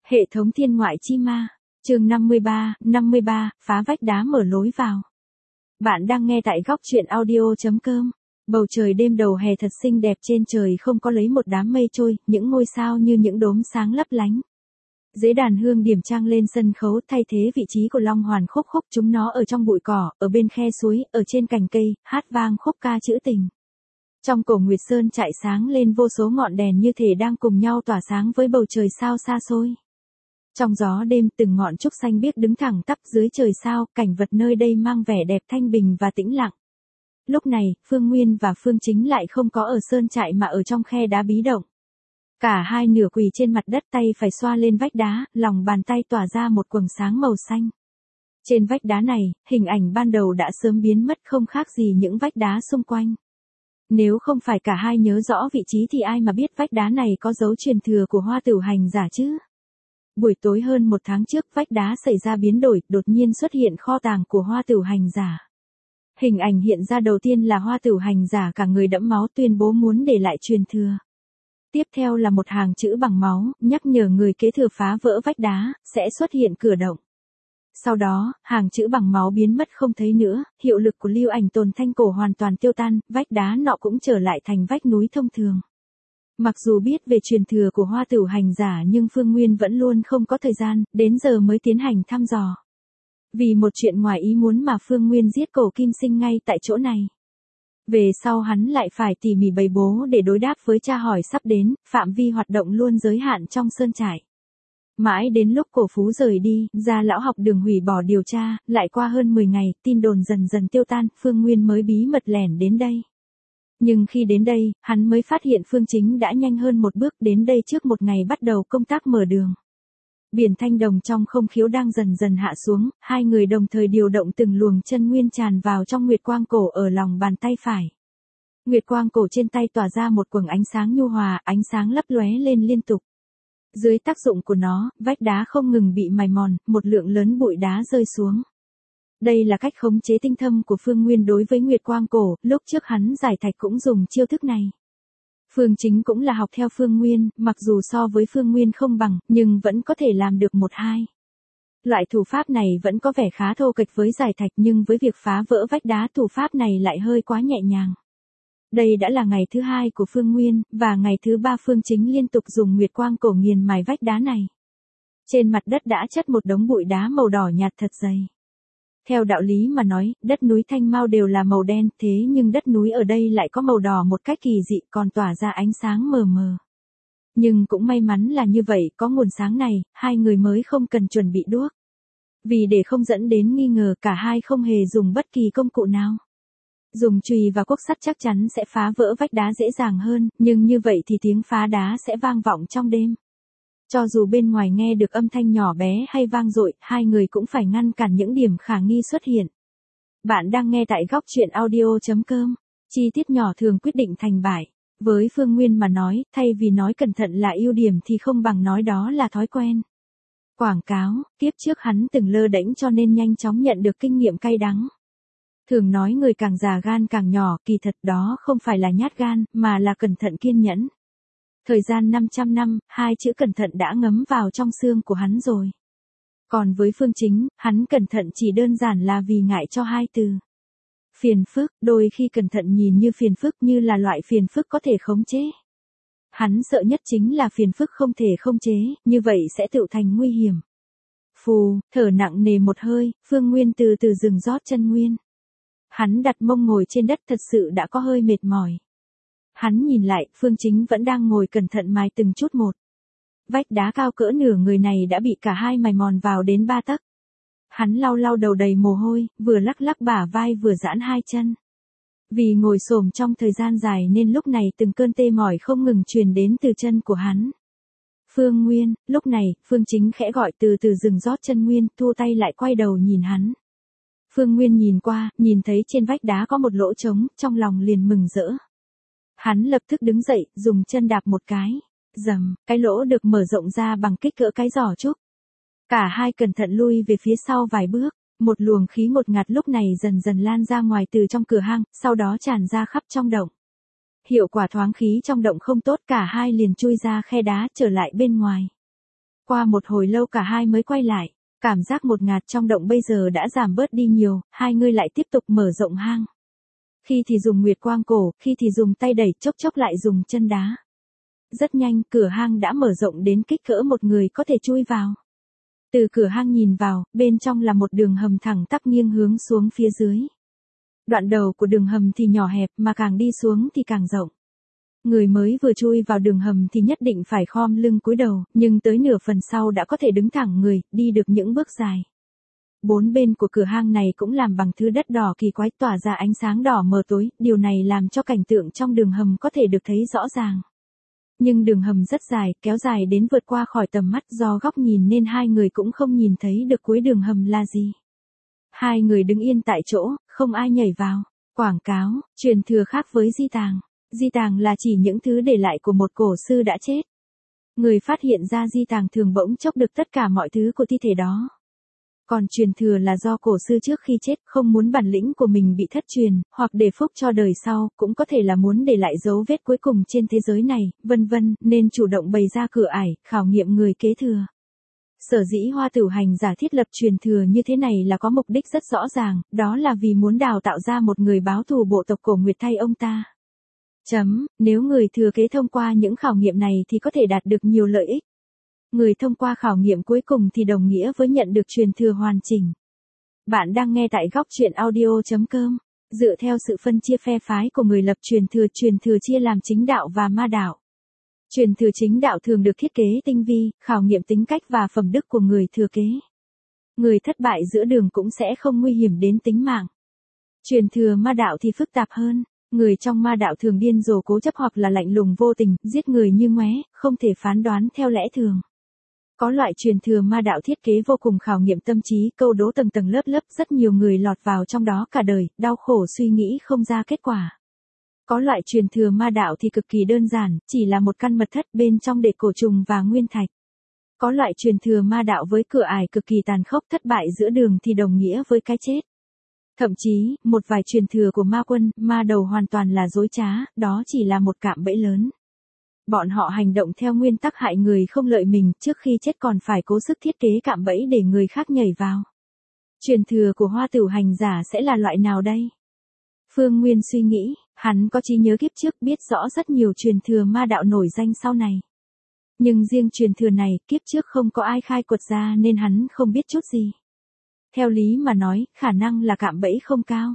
Hệ thống thiên ngoại chi ma, chương 53, phá vách đá mở lối vào. Bạn đang nghe tại góc truyện audio.com. Bầu trời đêm đầu hè thật xinh đẹp, trên trời không có lấy một đám mây trôi, những ngôi sao như những đốm sáng lấp lánh. Dưới đàn hương điểm trang lên sân khấu, thay thế vị trí của Long Hoàn khúc khúc, chúng nó ở trong bụi cỏ, ở bên khe suối, ở trên cành cây, hát vang khúc ca trữ tình. Trong cổ Nguyệt Sơn chạy sáng lên vô số ngọn đèn như thể đang cùng nhau tỏa sáng với bầu trời sao xa xôi. Trong gió đêm, từng ngọn trúc xanh biếc đứng thẳng tắp dưới trời sao, cảnh vật nơi đây mang vẻ đẹp thanh bình và tĩnh lặng. Lúc này, Phương Nguyên và Phương Chính lại không có ở sơn trại mà ở trong khe đá bí động. Cả hai nửa quỳ trên mặt đất, tay phải xoa lên vách đá, lòng bàn tay tỏa ra một quầng sáng màu xanh. Trên vách đá này, hình ảnh ban đầu đã sớm biến mất, không khác gì những vách đá xung quanh. Nếu không phải cả hai nhớ rõ vị trí thì ai mà biết vách đá này có dấu truyền thừa của Hoa Tửu Hành Giả chứ? Buổi tối hơn một tháng trước, vách đá xảy ra biến đổi, đột nhiên xuất hiện kho tàng của Hoa Tửu Hành Giả. Hình ảnh hiện ra đầu tiên là Hoa Tửu Hành Giả cả người đẫm máu tuyên bố muốn để lại truyền thừa. Tiếp theo là một hàng chữ bằng máu, nhắc nhở người kế thừa phá vỡ vách đá, sẽ xuất hiện cửa động. Sau đó, hàng chữ bằng máu biến mất không thấy nữa, hiệu lực của lưu ảnh tồn thanh cổ hoàn toàn tiêu tan, vách đá nọ cũng trở lại thành vách núi thông thường. Mặc dù biết về truyền thừa của Hoa Tửu Hành Giả nhưng Phương Nguyên vẫn luôn không có thời gian, đến giờ mới tiến hành thăm dò. Vì một chuyện ngoài ý muốn mà Phương Nguyên giết Cổ Kim Sinh ngay tại chỗ này. Về sau hắn lại phải tỉ mỉ bày bố để đối đáp với tra hỏi sắp đến, phạm vi hoạt động luôn giới hạn trong sơn trại. Mãi đến lúc Cổ Phú rời đi, Gia Lão học đường hủy bỏ điều tra, lại qua hơn 10 ngày, tin đồn dần dần tiêu tan, Phương Nguyên mới bí mật lẻn đến đây. Nhưng khi đến đây, hắn mới phát hiện Phương Chính đã nhanh hơn một bước, đến đây trước một ngày bắt đầu công tác mở đường. Biển thanh đồng trong không khiếu đang dần dần hạ xuống, hai người đồng thời điều động từng luồng chân nguyên tràn vào trong nguyệt quang cổ ở lòng bàn tay phải. Nguyệt quang cổ trên tay tỏa ra một quầng ánh sáng nhu hòa, ánh sáng lấp lóe lên liên tục. Dưới tác dụng của nó, vách đá không ngừng bị mài mòn, một lượng lớn bụi đá rơi xuống. Đây là cách khống chế tinh thâm của Phương Nguyên đối với Nguyệt Quang Cổ, lúc trước hắn giải thạch cũng dùng chiêu thức này. Phương Chính cũng là học theo Phương Nguyên, mặc dù so với Phương Nguyên không bằng, nhưng vẫn có thể làm được một hai. Loại thủ pháp này vẫn có vẻ khá thô kệch với giải thạch, nhưng với việc phá vỡ vách đá thủ pháp này lại hơi quá nhẹ nhàng. Đây đã là ngày thứ hai của Phương Nguyên, và ngày thứ ba Phương Chính liên tục dùng Nguyệt Quang Cổ nghiền mài vách đá này. Trên mặt đất đã chất một đống bụi đá màu đỏ nhạt thật dày. Theo đạo lý mà nói, đất núi Thanh Mao đều là màu đen, thế nhưng đất núi ở đây lại có màu đỏ một cách kỳ dị, còn tỏa ra ánh sáng mờ mờ. Nhưng cũng may mắn là như vậy, có nguồn sáng này, hai người mới không cần chuẩn bị đuốc. Vì để không dẫn đến nghi ngờ, cả hai không hề dùng bất kỳ công cụ nào. Dùng chùy và cuốc sắt chắc chắn sẽ phá vỡ vách đá dễ dàng hơn, nhưng như vậy thì tiếng phá đá sẽ vang vọng trong đêm. Cho dù bên ngoài nghe được âm thanh nhỏ bé hay vang dội, hai người cũng phải ngăn cản những điểm khả nghi xuất hiện. Bạn đang nghe tại góc truyện audio.com. Chi tiết nhỏ thường quyết định thành bại. Với Phương Nguyên mà nói, thay vì nói cẩn thận là ưu điểm thì không bằng nói đó là thói quen. Quảng cáo, kiếp trước hắn từng lơ đễnh cho nên nhanh chóng nhận được kinh nghiệm cay đắng. Thường nói người càng già gan càng nhỏ, kỳ thật đó không phải là nhát gan, mà là cẩn thận kiên nhẫn. Thời gian 500 năm, hai chữ cẩn thận đã ngấm vào trong xương của hắn rồi. Còn với Phương Chính, hắn cẩn thận chỉ đơn giản là vì ngại cho hai từ. Phiền phức, đôi khi cẩn thận nhìn như phiền phức, như là loại phiền phức có thể khống chế. Hắn sợ nhất chính là phiền phức không thể khống chế, như vậy sẽ tự thành nguy hiểm. Phù, thở nặng nề một hơi, Phương Nguyên từ từ dừng rót chân nguyên. Hắn đặt mông ngồi trên đất, thật sự đã có hơi mệt mỏi. Hắn nhìn lại, Phương Chính vẫn đang ngồi cẩn thận mài từng chút một. Vách đá cao cỡ nửa người này đã bị cả hai mài mòn vào đến 3 tấc. Hắn lau lau đầu đầy mồ hôi, vừa lắc lắc bả vai vừa giãn hai chân. Vì ngồi xổm trong thời gian dài nên lúc này từng cơn tê mỏi không ngừng truyền đến từ chân của hắn. Phương Nguyên, lúc này, Phương Chính khẽ gọi từ từ dừng rót chân nguyên, thu tay lại quay đầu nhìn hắn. Phương Nguyên nhìn qua, nhìn thấy trên vách đá có một lỗ trống, trong lòng liền mừng rỡ. Hắn lập tức đứng dậy, dùng chân đạp một cái. Rầm, cái lỗ được mở rộng ra bằng kích cỡ cái giỏ trúc. Cả hai cẩn thận lui về phía sau vài bước, một luồng khí ngột ngạt lúc này dần dần lan ra ngoài từ trong cửa hang, sau đó tràn ra khắp trong động. Hiệu quả thoáng khí trong động không tốt, cả hai liền chui ra khe đá trở lại bên ngoài. Qua một hồi lâu cả hai mới quay lại, cảm giác một ngạt trong động bây giờ đã giảm bớt đi nhiều, hai người lại tiếp tục mở rộng hang. Khi thì dùng nguyệt quang cổ, khi thì dùng tay đẩy, chốc chốc lại dùng chân đá. Rất nhanh, cửa hang đã mở rộng đến kích cỡ một người có thể chui vào. Từ cửa hang nhìn vào, bên trong là một đường hầm thẳng tắp nghiêng hướng xuống phía dưới. Đoạn đầu của đường hầm thì nhỏ hẹp mà càng đi xuống thì càng rộng. Người mới vừa chui vào đường hầm thì nhất định phải khom lưng cúi đầu, nhưng tới nửa phần sau đã có thể đứng thẳng người, đi được những bước dài. Bốn bên của cửa hang này cũng làm bằng thứ đất đỏ kỳ quái tỏa ra ánh sáng đỏ mờ tối, điều này làm cho cảnh tượng trong đường hầm có thể được thấy rõ ràng. Nhưng đường hầm rất dài, kéo dài đến vượt qua khỏi tầm mắt do góc nhìn nên hai người cũng không nhìn thấy được cuối đường hầm là gì. Hai người đứng yên tại chỗ, không ai nhảy vào. Quảng cáo, truyền thừa khác với di tàng. Di tàng là chỉ những thứ để lại của một cổ sư đã chết. Người phát hiện ra di tàng thường bỗng chốc được tất cả mọi thứ của thi thể đó. Còn truyền thừa là do cổ sư trước khi chết không muốn bản lĩnh của mình bị thất truyền, hoặc để phúc cho đời sau, cũng có thể là muốn để lại dấu vết cuối cùng trên thế giới này, vân vân, nên chủ động bày ra cửa ải, khảo nghiệm người kế thừa. Sở dĩ Hoa Tửu Hành giả thiết lập truyền thừa như thế này là có mục đích rất rõ ràng, đó là vì muốn đào tạo ra một người báo thù bộ tộc Cổ Nguyệt thay ông ta. Nếu người thừa kế thông qua những khảo nghiệm này thì có thể đạt được nhiều lợi ích. Người thông qua khảo nghiệm cuối cùng thì đồng nghĩa với nhận được truyền thừa hoàn chỉnh. Bạn đang nghe tại góc truyện audio.com. Dựa theo sự phân chia phe phái của người lập truyền thừa chia làm chính đạo và ma đạo. Truyền thừa chính đạo thường được thiết kế tinh vi, khảo nghiệm tính cách và phẩm đức của người thừa kế. Người thất bại giữa đường cũng sẽ không nguy hiểm đến tính mạng. Truyền thừa ma đạo thì phức tạp hơn. Người trong ma đạo thường điên rồ cố chấp hoặc là lạnh lùng vô tình, giết người như ngoé, không thể phán đoán theo lẽ thường. Có loại truyền thừa ma đạo thiết kế vô cùng khảo nghiệm tâm trí, câu đố tầng tầng lớp lớp, rất nhiều người lọt vào trong đó cả đời, đau khổ suy nghĩ không ra kết quả. Có loại truyền thừa ma đạo thì cực kỳ đơn giản, chỉ là một căn mật thất bên trong để cổ trùng và nguyên thạch. Có loại truyền thừa ma đạo với cửa ải cực kỳ tàn khốc, thất bại giữa đường thì đồng nghĩa với cái chết. Thậm chí, một vài truyền thừa của ma quân, ma đầu hoàn toàn là dối trá, đó chỉ là một cạm bẫy lớn. Bọn họ hành động theo nguyên tắc hại người không lợi mình, trước khi chết còn phải cố sức thiết kế cạm bẫy để người khác nhảy vào. Truyền thừa của Hoa Tửu Hành giả sẽ là loại nào đây? Phương Nguyên suy nghĩ, hắn có trí nhớ kiếp trước biết rõ rất nhiều truyền thừa ma đạo nổi danh sau này. Nhưng riêng truyền thừa này, kiếp trước không có ai khai quật ra nên hắn không biết chút gì. Theo lý mà nói, khả năng là cạm bẫy không cao.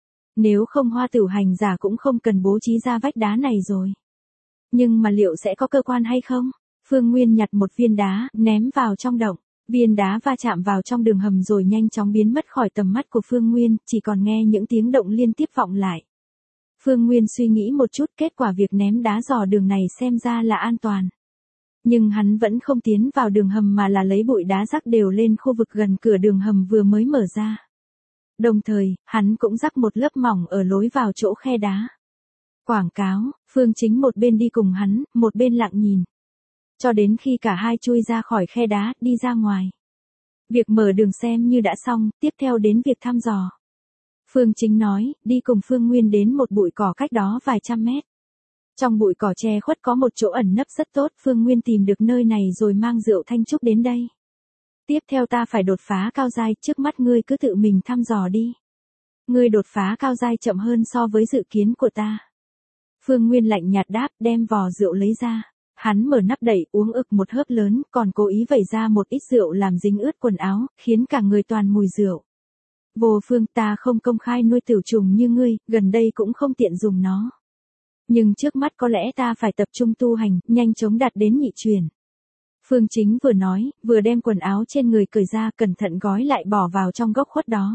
Nếu không Hoa Tửu Hành giả cũng không cần bố trí ra vách đá này rồi. Nhưng mà liệu sẽ có cơ quan hay không? Phương Nguyên nhặt một viên đá, ném vào trong động. Viên đá va chạm vào trong đường hầm rồi nhanh chóng biến mất khỏi tầm mắt của Phương Nguyên, chỉ còn nghe những tiếng động liên tiếp vọng lại. Phương Nguyên suy nghĩ một chút, kết quả việc ném đá dò đường này xem ra là an toàn. Nhưng hắn vẫn không tiến vào đường hầm mà là lấy bụi đá rắc đều lên khu vực gần cửa đường hầm vừa mới mở ra. Đồng thời, hắn cũng rắc một lớp mỏng ở lối vào chỗ khe đá. Quảng cáo, Phương Chính một bên đi cùng hắn, một bên lặng nhìn. Cho đến khi cả hai chui ra khỏi khe đá, đi ra ngoài. Việc mở đường xem như đã xong, tiếp theo đến việc thăm dò. Phương Chính nói, đi cùng Phương Nguyên đến một bụi cỏ cách đó vài trăm mét. Trong bụi cỏ che khuất có một chỗ ẩn nấp rất tốt, Phương Nguyên tìm được nơi này rồi mang rượu thanh trúc đến đây. Tiếp theo ta phải đột phá cao giai, trước mắt ngươi cứ tự mình thăm dò đi. Ngươi đột phá cao giai chậm hơn so với dự kiến của ta. Phương Nguyên lạnh nhạt đáp, đem vò rượu lấy ra. Hắn mở nắp đậy, uống ực một hớp lớn, còn cố ý vẩy ra một ít rượu làm dính ướt quần áo, khiến cả người toàn mùi rượu. Vô Phương, ta không công khai nuôi tửu trùng như ngươi, gần đây cũng không tiện dùng nó. Nhưng trước mắt có lẽ ta phải tập trung tu hành, nhanh chóng đạt đến nhị truyền. Phương Chính vừa nói, vừa đem quần áo trên người cởi ra, cẩn thận gói lại bỏ vào trong góc khuất đó.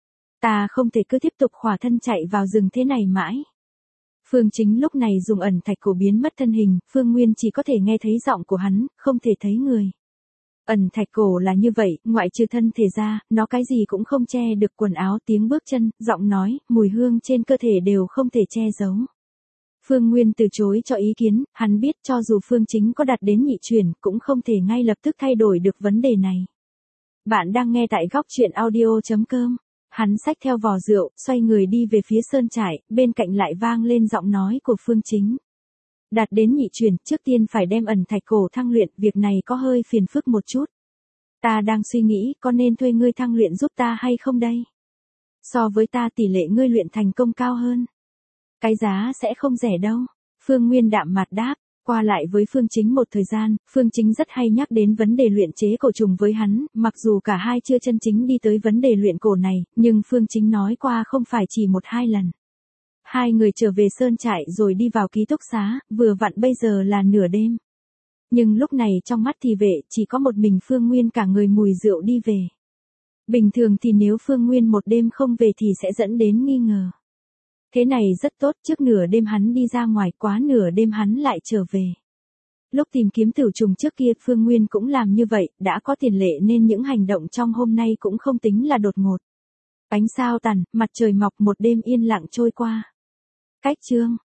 Ta không thể cứ tiếp tục khỏa thân chạy vào rừng thế này mãi. Phương Chính lúc này dùng ẩn thạch cổ biến mất thân hình, Phương Nguyên chỉ có thể nghe thấy giọng của hắn, không thể thấy người. Ẩn thạch cổ là như vậy, ngoại trừ thân thể ra, nó cái gì cũng không che được, quần áo, tiếng bước chân, giọng nói, mùi hương trên cơ thể đều không thể che giấu. Phương Nguyên từ chối cho ý kiến, hắn biết cho dù Phương Chính có đạt đến nhị truyền, cũng không thể ngay lập tức thay đổi được vấn đề này. Bạn đang nghe tại góc truyện audio.com. Hắn xách theo vò rượu, xoay người đi về phía sơn trại, bên cạnh lại vang lên giọng nói của Phương Chính. Đạt đến nhị chuyển, trước tiên phải đem ẩn thạch cổ thăng luyện, việc này có hơi phiền phức một chút. Ta đang suy nghĩ có nên thuê ngươi thăng luyện giúp ta hay không đây? So với ta tỷ lệ ngươi luyện thành công cao hơn. Cái giá sẽ không rẻ đâu. Phương Nguyên đạm mạc đáp. Qua lại với Phương Chính một thời gian, Phương Chính rất hay nhắc đến vấn đề luyện chế cổ trùng với hắn, mặc dù cả hai chưa chân chính đi tới vấn đề luyện cổ này, nhưng Phương Chính nói qua không phải chỉ một hai lần. Hai người trở về sơn trại rồi đi vào ký túc xá, vừa vặn bây giờ là nửa đêm. Nhưng lúc này trong mắt thị vệ chỉ có một mình Phương Nguyên cả người mùi rượu đi về. Bình thường thì nếu Phương Nguyên một đêm không về thì sẽ dẫn đến nghi ngờ. Thế này rất tốt, trước nửa đêm hắn đi ra ngoài, quá nửa đêm hắn lại trở về. Lúc tìm kiếm tử trùng trước kia Phương Nguyên cũng làm như vậy, đã có tiền lệ nên những hành động trong hôm nay cũng không tính là đột ngột. Ánh sao tàn, mặt trời mọc, một đêm yên lặng trôi qua. Cách chương